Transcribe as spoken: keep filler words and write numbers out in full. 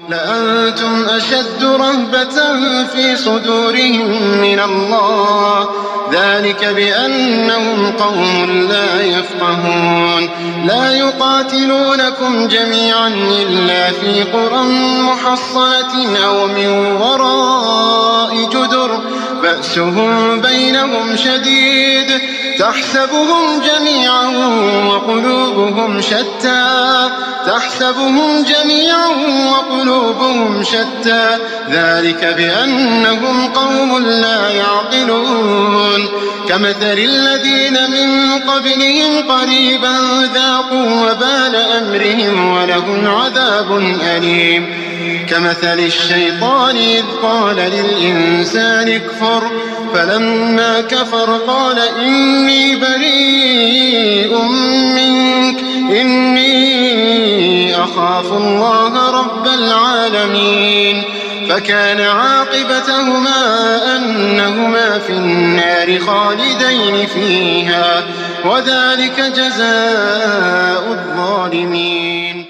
لأنتم أشد رهبة في صدورهم من الله، ذلك بأنهم قوم لا يفقهون. لا يقاتلونكم جميعا إلا في قرى محصنة أو من وراء جدر بأسهم بينهم شديد، تحسبهم جميعا وقلوبهم شتى تحسبهم جميعا وقلوبهم شتى ذلك بأنهم قوم لا يعقلون. كمثل الذين من قبلهم قريبا ذاقوا وبال أمرهم ولهم عذاب أليم. كمثل الشيطان إذ قال للإنسان اكفر فلما كفر قال إني بريء منك إني أخاف الله رب العالمين. فكان عاقبتهما أنهما في النار خالدين فيها، وذلك جزاء الظالمين.